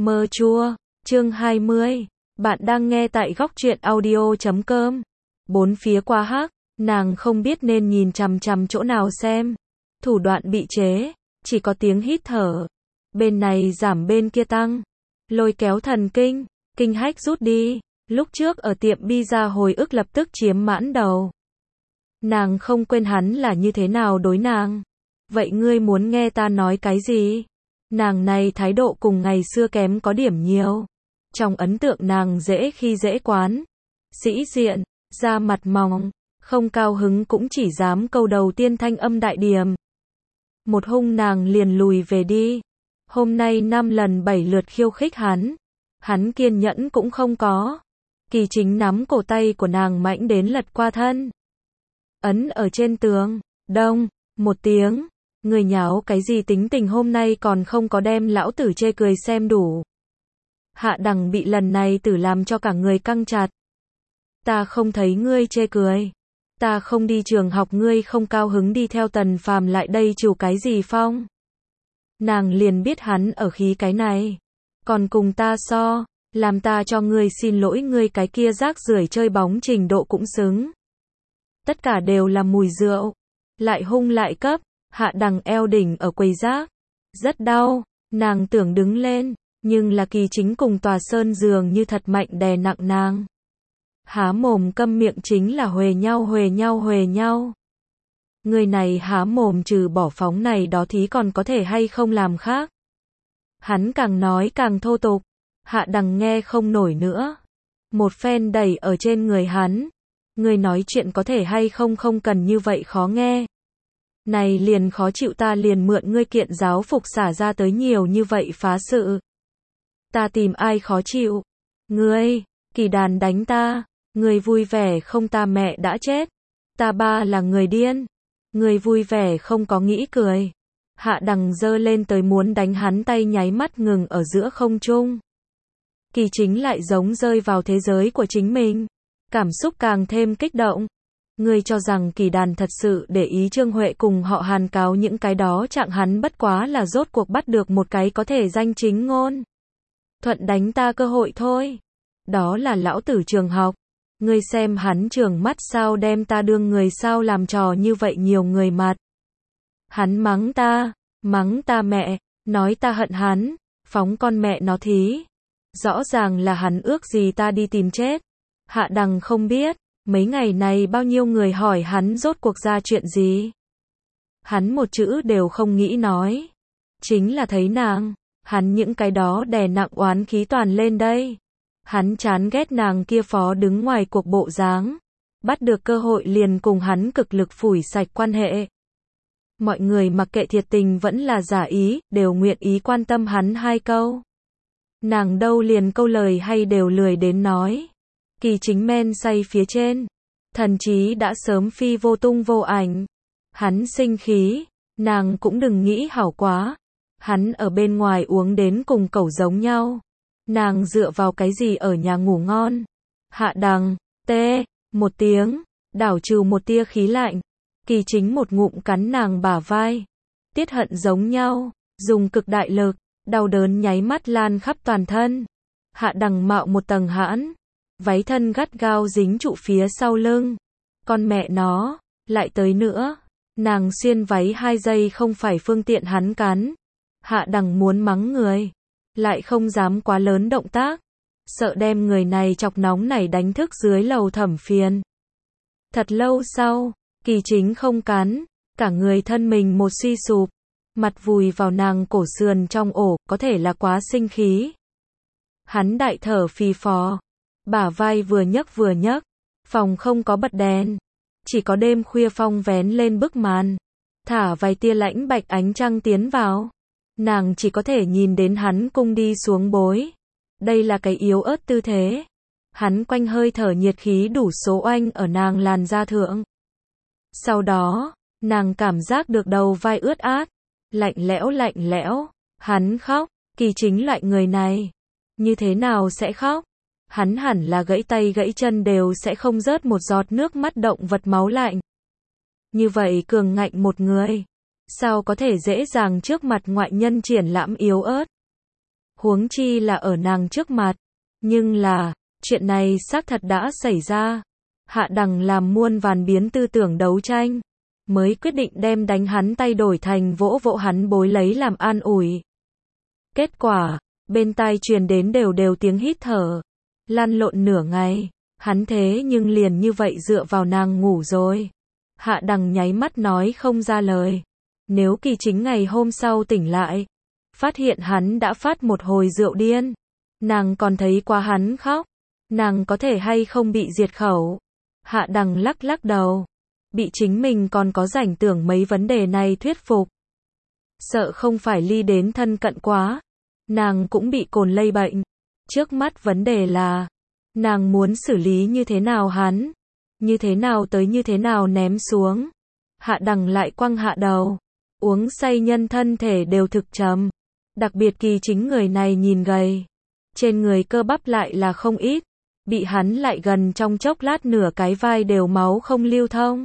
Mơ chua, chương 20. Bạn đang nghe tại góc truyện audio.com. Bốn phía quá hắc, nàng không biết nên nhìn chằm chằm chỗ nào xem. Thủ đoạn bị chế, chỉ có tiếng hít thở. Bên này giảm bên kia tăng. Lôi kéo thần kinh, kinh hách rút đi. Lúc trước ở tiệm pizza hồi ức lập tức chiếm mãn đầu. Nàng không quên hắn là như thế nào đối nàng. Vậy ngươi muốn nghe ta nói cái gì? Nàng này thái độ cùng ngày xưa kém có điểm nhiều. Trong ấn tượng nàng dễ khi dễ quán. Sĩ diện, da mặt mỏng, không cao hứng cũng chỉ dám câu đầu tiên thanh âm đại điểm. Một hung nàng liền lùi về đi. Hôm nay 5 lần 7 lượt khiêu khích hắn kiên nhẫn cũng không có. Kỳ Chính nắm cổ tay của nàng mạnh đến lật qua thân. Ấn ở trên tường, đông, một tiếng. Người nháo cái gì tính tình hôm nay còn không có đem lão tử chê cười xem đủ. Hạ Đằng bị lần này tử làm cho cả người căng chặt. Ta không thấy ngươi chê cười. Ta không đi trường học ngươi không cao hứng đi theo Tần Phàm lại đây chủ cái gì phong. Nàng liền biết hắn ở khí cái này. Còn cùng ta so, làm ta cho ngươi xin lỗi ngươi cái kia rác rưởi chơi bóng trình độ cũng xứng. Tất cả đều là mùi rượu. Lại hung lại cấp. Hạ Đằng eo đỉnh ở quầy rác. Rất đau, nàng tưởng đứng lên, nhưng là Kỳ Chính cùng Tòa Sơn dường như thật mạnh đè nặng nàng. Há mồm câm miệng chính là huề nhau. Người này há mồm trừ bỏ phóng này đó thí còn có thể hay không làm khác. Hắn càng nói càng thô tục. Hạ Đằng nghe không nổi nữa. Một phen đẩy ở trên người hắn. Người nói chuyện có thể hay không cần như vậy khó nghe. Này liền khó chịu ta liền mượn ngươi kiện giáo phục xả ra tới nhiều như vậy phá sự. Ta tìm ai khó chịu? Ngươi, Kỳ Đàn đánh ta. Ngươi vui vẻ không ta mẹ đã chết. Ta ba là người điên. Ngươi vui vẻ không có nghĩ cười. Hạ Đằng giơ lên tới muốn đánh hắn tay nháy mắt ngừng ở giữa không trung. Kỳ Chính lại giống rơi vào thế giới của chính mình. Cảm xúc càng thêm kích động. Ngươi cho rằng Kỳ Đàn thật sự để ý Trương Huệ cùng họ Hàn cáo những cái đó trạng hắn bất quá là rốt cuộc bắt được một cái có thể danh chính ngôn thuận đánh ta cơ hội thôi. Đó là lão tử trường học. Ngươi xem hắn trường mắt sao đem ta đương người sao làm trò như vậy nhiều người mặt. Hắn mắng ta mẹ, nói ta hận hắn, phóng con mẹ nó thí. Rõ ràng là hắn ước gì ta đi tìm chết. Hạ Đằng không biết. Mấy ngày này bao nhiêu người hỏi hắn rốt cuộc ra chuyện gì. Hắn một chữ đều không nghĩ nói. Chính là thấy nàng. Hắn những cái đó đè nặng oán khí toàn lên đây. Hắn chán ghét nàng kia phó đứng ngoài cuộc bộ dáng. Bắt được cơ hội liền cùng hắn cực lực phủi sạch quan hệ. Mọi người mặc kệ thiệt tình vẫn là giả ý, đều nguyện ý quan tâm hắn hai câu. Nàng đâu liền câu lời hay đều lười đến nói. Kỳ Chính men say phía trên. Thần trí đã sớm phi vô tung vô ảnh. Hắn sinh khí. Nàng cũng đừng nghĩ hảo quá. Hắn ở bên ngoài uống đến cùng cẩu giống nhau. Nàng dựa vào cái gì ở nhà ngủ ngon. Hạ Đằng, tê, một tiếng. Đảo trừ một tia khí lạnh. Kỳ Chính một ngụm cắn nàng bả vai. Tiết hận giống nhau. Dùng cực đại lực. Đau đớn nháy mắt lan khắp toàn thân. Hạ Đằng mạo một tầng hãn. Váy thân gắt gao dính trụ phía sau lưng. Con mẹ nó, lại tới nữa. Nàng xuyên váy 2 giây không phải phương tiện hắn cắn. Hạ Đằng muốn mắng người. Lại không dám quá lớn động tác. Sợ đem người này chọc nóng nảy đánh thức dưới lầu Thẩm phiền. Thật lâu sau, Kỳ Chính không cắn. Cả người thân mình một suy sụp. Mặt vùi vào nàng cổ sườn trong ổ, có thể là quá sinh khí. Hắn đại thở phì phò. Bả vai vừa nhấc, phòng không có bật đèn, chỉ có đêm khuya phong vén lên bức màn, thả vài tia lãnh bạch ánh trăng tiến vào, nàng chỉ có thể nhìn đến hắn cung đi xuống bối, đây là cái yếu ớt tư thế, hắn quanh hơi thở nhiệt khí đủ số oanh ở nàng làn da thượng, sau đó, nàng cảm giác được đầu vai ướt át, lạnh lẽo, hắn khóc, Kỳ Chính loại người này, như thế nào sẽ khóc? Hắn hẳn là gãy tay gãy chân đều sẽ không rớt một giọt nước mắt động vật máu lạnh. Như vậy cường ngạnh một người, sao có thể dễ dàng trước mặt ngoại nhân triển lãm yếu ớt. Huống chi là ở nàng trước mặt. Nhưng là, chuyện này xác thật đã xảy ra. Hạ Đằng làm muôn vàn biến tư tưởng đấu tranh, mới quyết định đem đánh hắn tay đổi thành vỗ vỗ hắn bối lấy làm an ủi. Kết quả, bên tai truyền đến đều đều tiếng hít thở. Lăn lộn nửa ngày, hắn thế nhưng liền như vậy dựa vào nàng ngủ rồi. Hạ Đằng nháy mắt nói không ra lời. Nếu Kỳ Chính ngày hôm sau tỉnh lại, phát hiện hắn đã phát một hồi rượu điên, nàng còn thấy qua hắn khóc, nàng có thể hay không bị diệt khẩu? Hạ Đằng lắc lắc đầu, bị chính mình còn có rảnh tưởng mấy vấn đề này thuyết phục. Sợ không phải ly đến thân cận quá, nàng cũng bị cồn lây bệnh. Trước mắt vấn đề là, nàng muốn xử lý như thế nào hắn, như thế nào tới như thế nào ném xuống. Hạ Đằng lại quăng hạ đầu, uống say nhân thân thể đều thực trầm, đặc biệt Kỳ Chính người này nhìn gầy, trên người cơ bắp lại là không ít, bị hắn lại gần trong chốc lát nửa cái vai đều máu không lưu thông.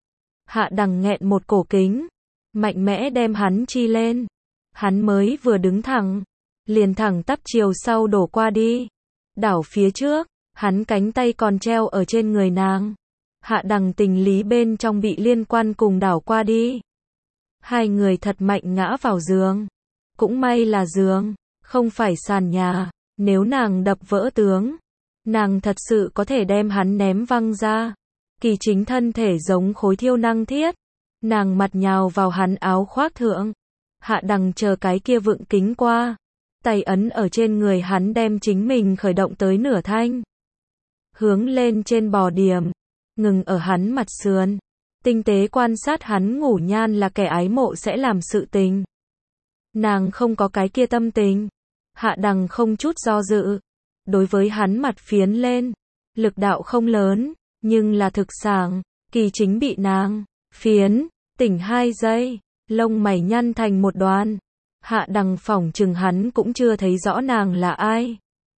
Hạ Đằng nghẹn một cổ kính, mạnh mẽ đem hắn chi lên, hắn mới vừa đứng thẳng, liền thẳng tắp chiều sau đổ qua đi, đảo phía trước, hắn cánh tay còn treo ở trên người nàng. Hạ Đằng tình lý bên trong bị liên quan cùng đảo qua đi. Hai người thật mạnh ngã vào giường. Cũng may là giường, không phải sàn nhà. Nếu nàng đập vỡ tướng, nàng thật sự có thể đem hắn ném văng ra. Kỳ Chính thân thể giống khối thiêu năng thiết. Nàng mặt nhào vào hắn áo khoác thượng. Hạ Đằng chờ cái kia vựng kính qua, tay ấn ở trên người hắn đem chính mình khởi động tới nửa thanh. Hướng lên trên bò điểm, ngừng ở hắn mặt sườn, tinh tế quan sát hắn ngủ nhan là kẻ ái mộ sẽ làm sự tình. Nàng không có cái kia tâm tình. Hạ Đằng không chút do dự, đối với hắn mặt phiến lên, lực đạo không lớn, nhưng là thực sảng. Kỳ Chính bị nàng phiến, tỉnh 2 giây, lông mày nhăn thành một đoàn. Hạ Đằng phỏng chừng hắn cũng chưa thấy rõ nàng là ai.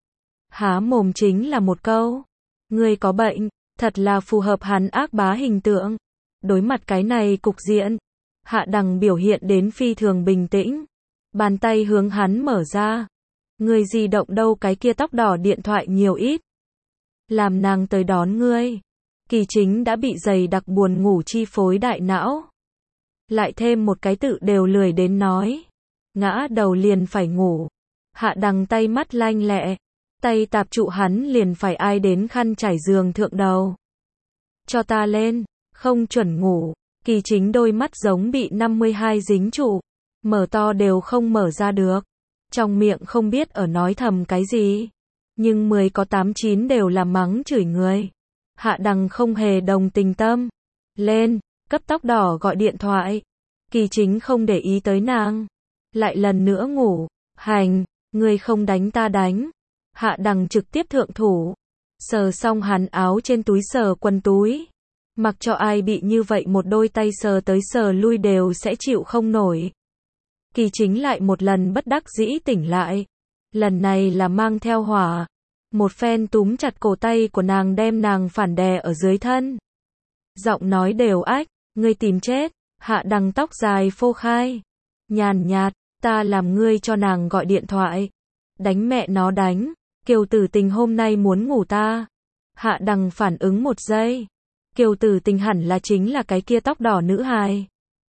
Há mồm chính là một câu, ngươi có bệnh, thật là phù hợp hắn ác bá hình tượng. Đối mặt cái này cục diện, Hạ Đằng biểu hiện đến phi thường bình tĩnh, bàn tay hướng hắn mở ra. Ngươi di động đâu, cái kia tóc đỏ điện thoại nhiều ít, làm nàng tới đón ngươi. Kỳ Chính đã bị dày đặc buồn ngủ chi phối đại não, lại thêm một cái tự đều lười đến nói, ngã đầu liền phải ngủ. Hạ Đằng tay mắt lanh lẹ, tay tạp trụ hắn liền phải ai đến khăn trải giường thượng đầu. Cho ta lên, không chuẩn ngủ. Kỳ Chính đôi mắt giống bị 52 dính trụ, mở to đều không mở ra được, trong miệng không biết ở nói thầm cái gì, nhưng 10 có 8-9 đều là mắng chửi người. Hạ Đằng không hề đồng tình tâm. Lên, cấp tóc đỏ gọi điện thoại. Kỳ Chính không để ý tới nàng, lại lần nữa ngủ. Hành, ngươi không đánh ta đánh. Hạ Đằng trực tiếp thượng thủ, sờ xong hắn áo trên túi sờ quần túi. Mặc cho ai bị như vậy một đôi tay sờ tới sờ lui đều sẽ chịu không nổi. Kỳ Chính lại một lần bất đắc dĩ tỉnh lại. Lần này là mang theo hỏa. Một phen túm chặt cổ tay của nàng đem nàng phản đè ở dưới thân. Giọng nói đều ách, ngươi tìm chết. Hạ Đằng tóc dài phô khai, nhàn nhạt, ta làm ngươi cho nàng gọi điện thoại. Đánh mẹ nó đánh, Kiều Tử Tình hôm nay muốn ngủ ta. Hạ Đằng phản ứng một giây. Kiều Tử Tình hẳn là chính là cái kia tóc đỏ nữ hài.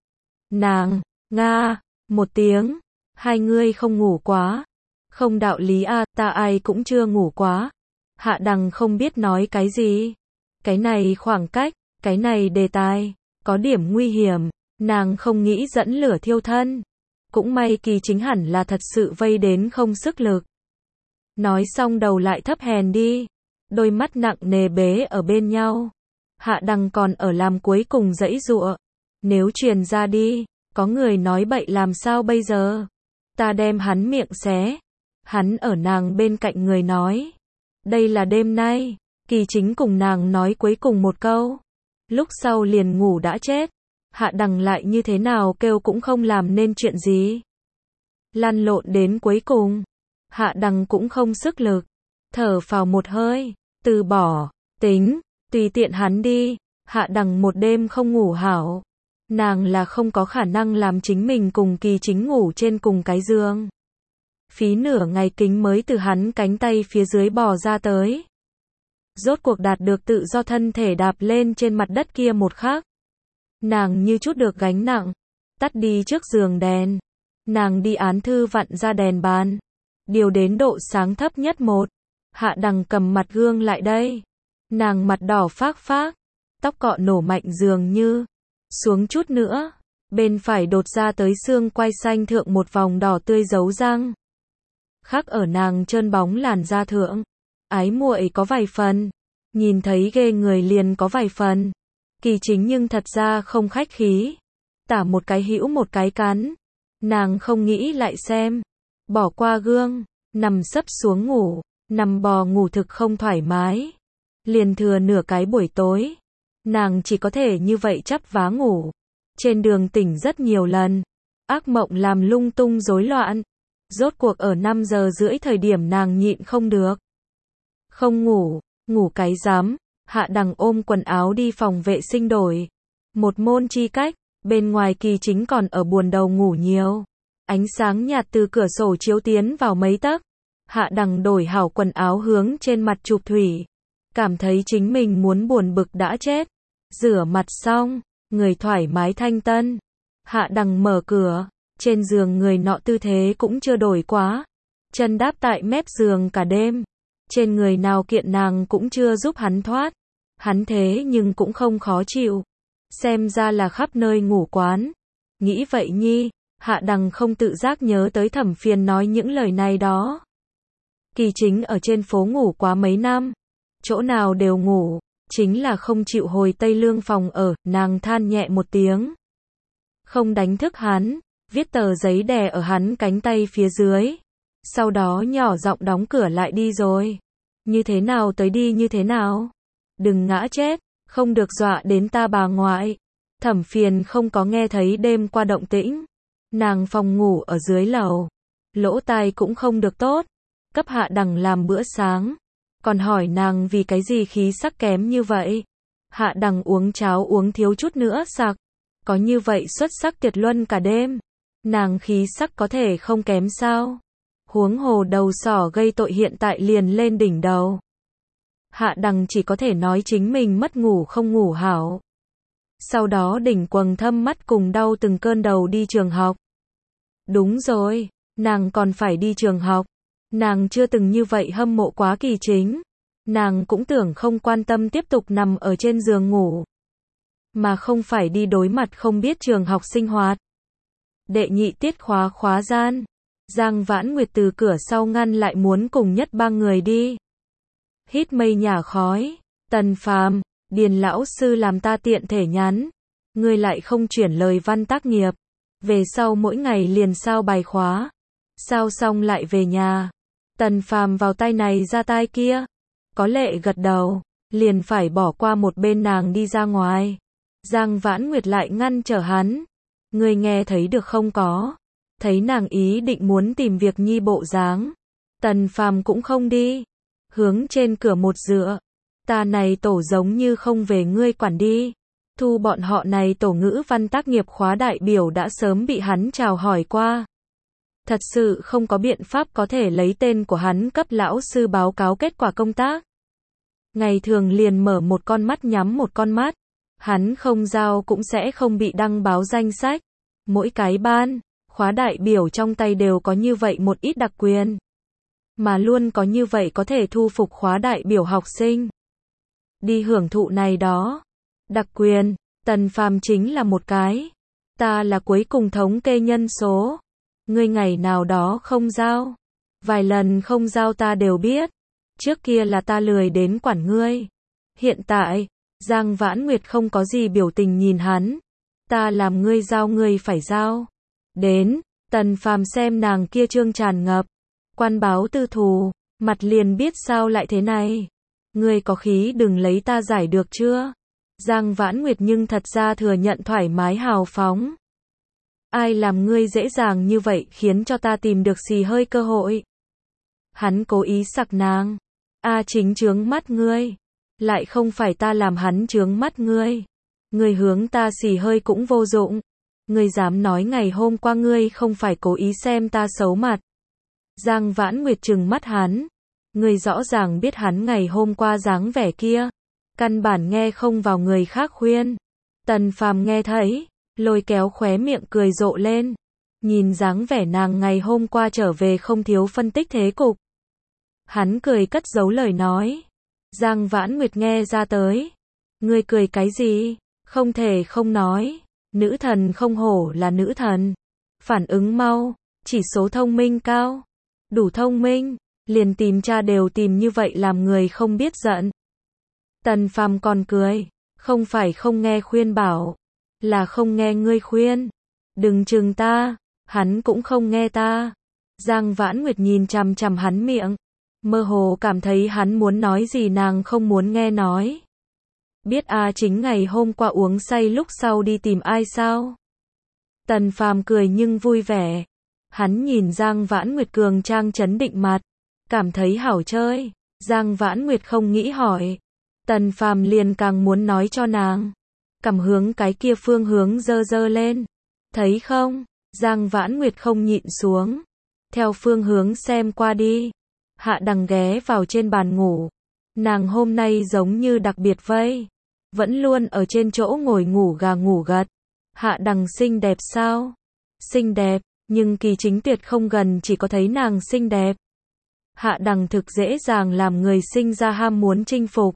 Nàng, nga, một tiếng, hai ngươi không ngủ quá. Không đạo lý à, ta ai cũng chưa ngủ quá. Hạ Đằng không biết nói cái gì. Cái này khoảng cách, cái này đề tài, có điểm nguy hiểm, nàng không nghĩ dẫn lửa thiêu thân. Cũng may Kỳ Chính hẳn là thật sự vây đến không sức lực. Nói xong đầu lại thấp hèn đi, đôi mắt nặng nề bế ở bên nhau. Hạ Đằng còn ở làm cuối cùng giãy giụa. Nếu truyền ra đi, có người nói bậy làm sao bây giờ? Ta đem hắn miệng xé. Hắn ở nàng bên cạnh người nói. Đây là đêm nay. Kỳ Chính cùng nàng nói cuối cùng một câu. Lúc sau liền ngủ đã chết. Hạ Đằng lại như thế nào kêu cũng không làm nên chuyện gì. Lăn lộn đến cuối cùng. Hạ Đằng cũng không sức lực. Thở phào một hơi. Từ bỏ. Tính. Tùy tiện hắn đi. Hạ Đằng một đêm không ngủ hảo. Nàng là không có khả năng làm chính mình cùng Kỳ Chính ngủ trên cùng cái giường. Phí nửa ngày kính mới từ hắn cánh tay phía dưới bò ra tới. Rốt cuộc đạt được tự do, thân thể đạp lên trên mặt đất kia một khắc. Nàng như chút được gánh nặng, tắt đi trước giường đèn. Nàng đi án thư vặn ra đèn bàn, điều đến độ sáng thấp nhất một. Hạ Đằng cầm mặt gương lại đây. Nàng mặt đỏ phác phác, tóc cọ nổ mạnh dường như. Xuống chút nữa, bên phải đột ra tới xương quai xanh thượng một vòng đỏ tươi dấu răng. Khắc ở nàng trơn bóng làn da thượng. Ái muội có vài phần, nhìn thấy ghê người liền có vài phần. Kỳ Chính nhưng thật ra không khách khí, tả một cái hữu một cái cắn. Nàng không nghĩ lại xem, bỏ qua gương, nằm sấp xuống ngủ, nằm bò ngủ thực không thoải mái. Liền thừa nửa cái buổi tối, nàng chỉ có thể như vậy chắp vá ngủ. Trên đường tỉnh rất nhiều lần, ác mộng làm lung tung rối loạn. Rốt cuộc ở 5 giờ rưỡi thời điểm nàng nhịn không được. Không ngủ, ngủ cái rắm. Hạ Đằng ôm quần áo đi phòng vệ sinh đổi. Một môn chi cách, bên ngoài Kỳ Chính còn ở buồn đầu ngủ nhiều. Ánh sáng nhạt từ cửa sổ chiếu tiến vào mấy tấc. Hạ Đằng đổi hảo quần áo hướng trên mặt chụp thủy. Cảm thấy chính mình muốn buồn bực đã chết. Rửa mặt xong, người thoải mái thanh tân. Hạ Đằng mở cửa, trên giường người nọ tư thế cũng chưa đổi quá. Chân đáp tại mép giường cả đêm. Trên người nào kiện nàng cũng chưa giúp hắn thoát. Hắn thế nhưng cũng không khó chịu. Xem ra là khắp nơi ngủ quán. Nghĩ vậy nhi, Hạ Đằng không tự giác nhớ tới Thẩm Phiền nói những lời này đó. Kỳ Chính ở trên phố ngủ quá mấy năm. Chỗ nào đều ngủ, chính là không chịu hồi Tây Lương phòng ở. Nàng than nhẹ một tiếng. Không đánh thức hắn, viết tờ giấy đè ở hắn cánh tay phía dưới. Sau đó nhỏ giọng đóng cửa lại đi rồi. Như thế nào tới đi như thế nào? Đừng ngã chết, không được dọa đến ta bà ngoại. Thẩm Phiền không có nghe thấy đêm qua động tĩnh. Nàng phòng ngủ ở dưới lầu. Lỗ tai cũng không được tốt. Cấp Hạ Đằng làm bữa sáng. Còn hỏi nàng vì cái gì khí sắc kém như vậy. Hạ Đằng uống cháo uống thiếu chút nữa sặc. Có như vậy xuất sắc tuyệt luân cả đêm. Nàng khí sắc có thể không kém sao? Huống hồ đầu sỏ gây tội hiện tại liền lên đỉnh đầu. Hạ Đằng chỉ có thể nói chính mình mất ngủ không ngủ hảo. Sau đó đỉnh quầng thâm mắt cùng đau từng cơn đầu đi trường học. Đúng rồi, nàng còn phải đi trường học. Nàng chưa từng như vậy hâm mộ quá Kỳ Chính. Nàng cũng tưởng không quan tâm tiếp tục nằm ở trên giường ngủ. Mà không phải đi đối mặt không biết trường học sinh hoạt. Đệ nhị tiết khóa gian. Giang Vãn Nguyệt từ cửa sau ngăn lại muốn cùng Nhất Bang người đi. Hít mây nhả khói. Tần Phàm, Điền lão sư làm ta tiện thể nhắn. Ngươi lại không chuyển lời văn tác nghiệp. Về sau mỗi ngày liền sao bài khóa. Sao xong lại về nhà. Tần Phàm vào tai này ra tai kia. Có lệ gật đầu. Liền phải bỏ qua một bên nàng đi ra ngoài. Giang Vãn Nguyệt lại ngăn trở hắn. Ngươi nghe thấy được không có? Thấy nàng ý định muốn tìm việc nhi bộ dáng. Tần Phàm cũng không đi. Hướng trên cửa một dựa. Ta này tổ giống như không về ngươi quản đi. Thu bọn họ này tổ ngữ văn tác nghiệp khóa đại biểu đã sớm bị hắn chào hỏi qua. Thật sự không có biện pháp có thể lấy tên của hắn cấp lão sư báo cáo kết quả công tác. Ngày thường liền mở một con mắt nhắm một con mắt. Hắn không giao cũng sẽ không bị đăng báo danh sách. Mỗi cái ban, khóa đại biểu trong tay đều có như vậy một ít đặc quyền. Mà luôn có như vậy có thể thu phục khóa đại biểu học sinh. Đi hưởng thụ này đó. Đặc quyền, Tần Phàm chính là một cái. Ta là cuối cùng thống kê nhân số. Ngươi ngày nào đó không giao. Vài lần không giao ta đều biết. Trước kia là ta lười đến quản ngươi. Hiện tại, Giang Vãn Nguyệt không có gì biểu tình nhìn hắn. Ta làm ngươi giao ngươi phải giao. Đến, Tần Phàm xem nàng kia trương tràn ngập. Quan báo tư thù, mặt liền biết sao lại thế này. Ngươi có khí đừng lấy ta giải được chưa? Giang Vãn Nguyệt nhưng thật ra thừa nhận thoải mái hào phóng. Ai làm ngươi dễ dàng như vậy khiến cho ta tìm được xì hơi cơ hội. Hắn cố ý sặc nàng. Chính chướng mắt ngươi. Lại không phải ta làm hắn chướng mắt ngươi. Ngươi hướng ta xì hơi cũng vô dụng. Ngươi dám nói ngày hôm qua ngươi không phải cố ý xem ta xấu mặt. Giang Vãn Nguyệt trừng mắt hắn. Ngươi rõ ràng biết hắn ngày hôm qua dáng vẻ kia. Căn bản nghe không vào người khác khuyên. Tần Phàm nghe thấy, lôi kéo khóe miệng cười rộ lên. Nhìn dáng vẻ nàng ngày hôm qua trở về không thiếu phân tích thế cục. Hắn cười cất giấu lời nói. Giang Vãn Nguyệt nghe ra tới. Ngươi cười cái gì? Không thể không nói. Nữ thần không hổ là nữ thần. Phản ứng mau, chỉ số thông minh cao. Đủ thông minh, liền tìm cha đều tìm như vậy làm người không biết giận. Tần Phàm còn cười. Không phải không nghe khuyên bảo. Là không nghe ngươi khuyên. Đừng chừng ta. Hắn cũng không nghe ta. Giang Vãn Nguyệt nhìn chằm chằm hắn miệng. Mơ hồ cảm thấy hắn muốn nói gì nàng không muốn nghe nói. Biết chính ngày hôm qua uống say lúc sau đi tìm ai sao? Tần Phàm cười nhưng vui vẻ. Hắn nhìn Giang Vãn Nguyệt cường trang trấn định mặt. Cảm thấy hảo chơi. Giang Vãn Nguyệt không nghĩ hỏi. Tần Phàm liền càng muốn nói cho nàng. Cảm hướng cái kia phương hướng dơ dơ lên. Thấy không? Giang Vãn Nguyệt không nhịn xuống. Theo phương hướng xem qua đi. Hạ Đằng ghé vào trên bàn ngủ. Nàng hôm nay giống như đặc biệt vây. Vẫn luôn ở trên chỗ ngồi ngủ gà ngủ gật. Hạ Đằng xinh đẹp sao? Xinh đẹp, nhưng Kỳ Chính tuyệt không gần chỉ có thấy nàng xinh đẹp. Hạ Đằng thực dễ dàng làm người sinh ra ham muốn chinh phục.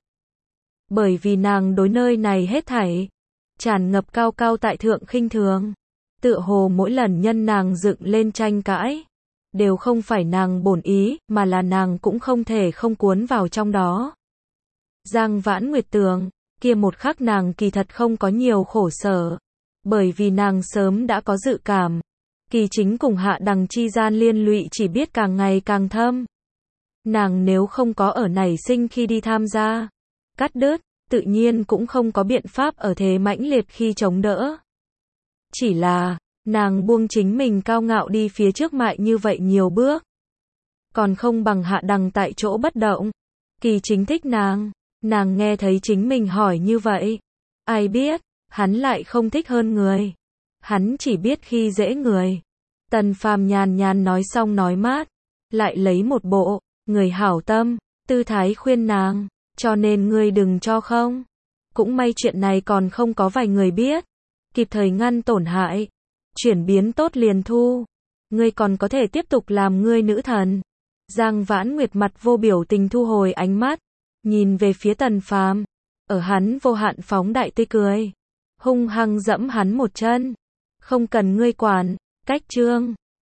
Bởi vì nàng đối nơi này hết thảy tràn ngập cao cao tại thượng khinh thường. Tựa hồ mỗi lần nhân nàng dựng lên tranh cãi, đều không phải nàng bổn ý, mà là nàng cũng không thể không cuốn vào trong đó. Giang Vãn Nguyệt tưởng, kia một khắc nàng kỳ thật không có nhiều khổ sở, bởi vì nàng sớm đã có dự cảm. Kỳ Chính cùng Hạ Đằng chi gian liên lụy chỉ biết càng ngày càng thâm. Nàng nếu không có ở nảy sinh khi đi tham gia, cắt đứt, tự nhiên cũng không có biện pháp ở thế mãnh liệt khi chống đỡ. Chỉ là, nàng buông chính mình cao ngạo đi phía trước mại như vậy nhiều bước. Còn không bằng Hạ Đằng tại chỗ bất động. Kỳ Chính thích nàng nghe thấy chính mình hỏi như vậy. Ai biết, hắn lại không thích hơn người. Hắn chỉ biết khi dễ người. Tần Phàm nhàn nhàn nói xong nói mát. Lại lấy một bộ, người hảo tâm, tư thái khuyên nàng. Cho nên ngươi đừng cho không. Cũng may chuyện này còn không có vài người biết. Kịp thời ngăn tổn hại. Chuyển biến tốt liền thu. Ngươi còn có thể tiếp tục làm ngươi nữ thần. Giang Vãn Nguyệt mặt vô biểu tình thu hồi ánh mắt. Nhìn về phía Tần Phàm. Ở hắn vô hạn phóng đại tươi cười. Hung hăng dẫm hắn một chân. Không cần ngươi quản. Cách chương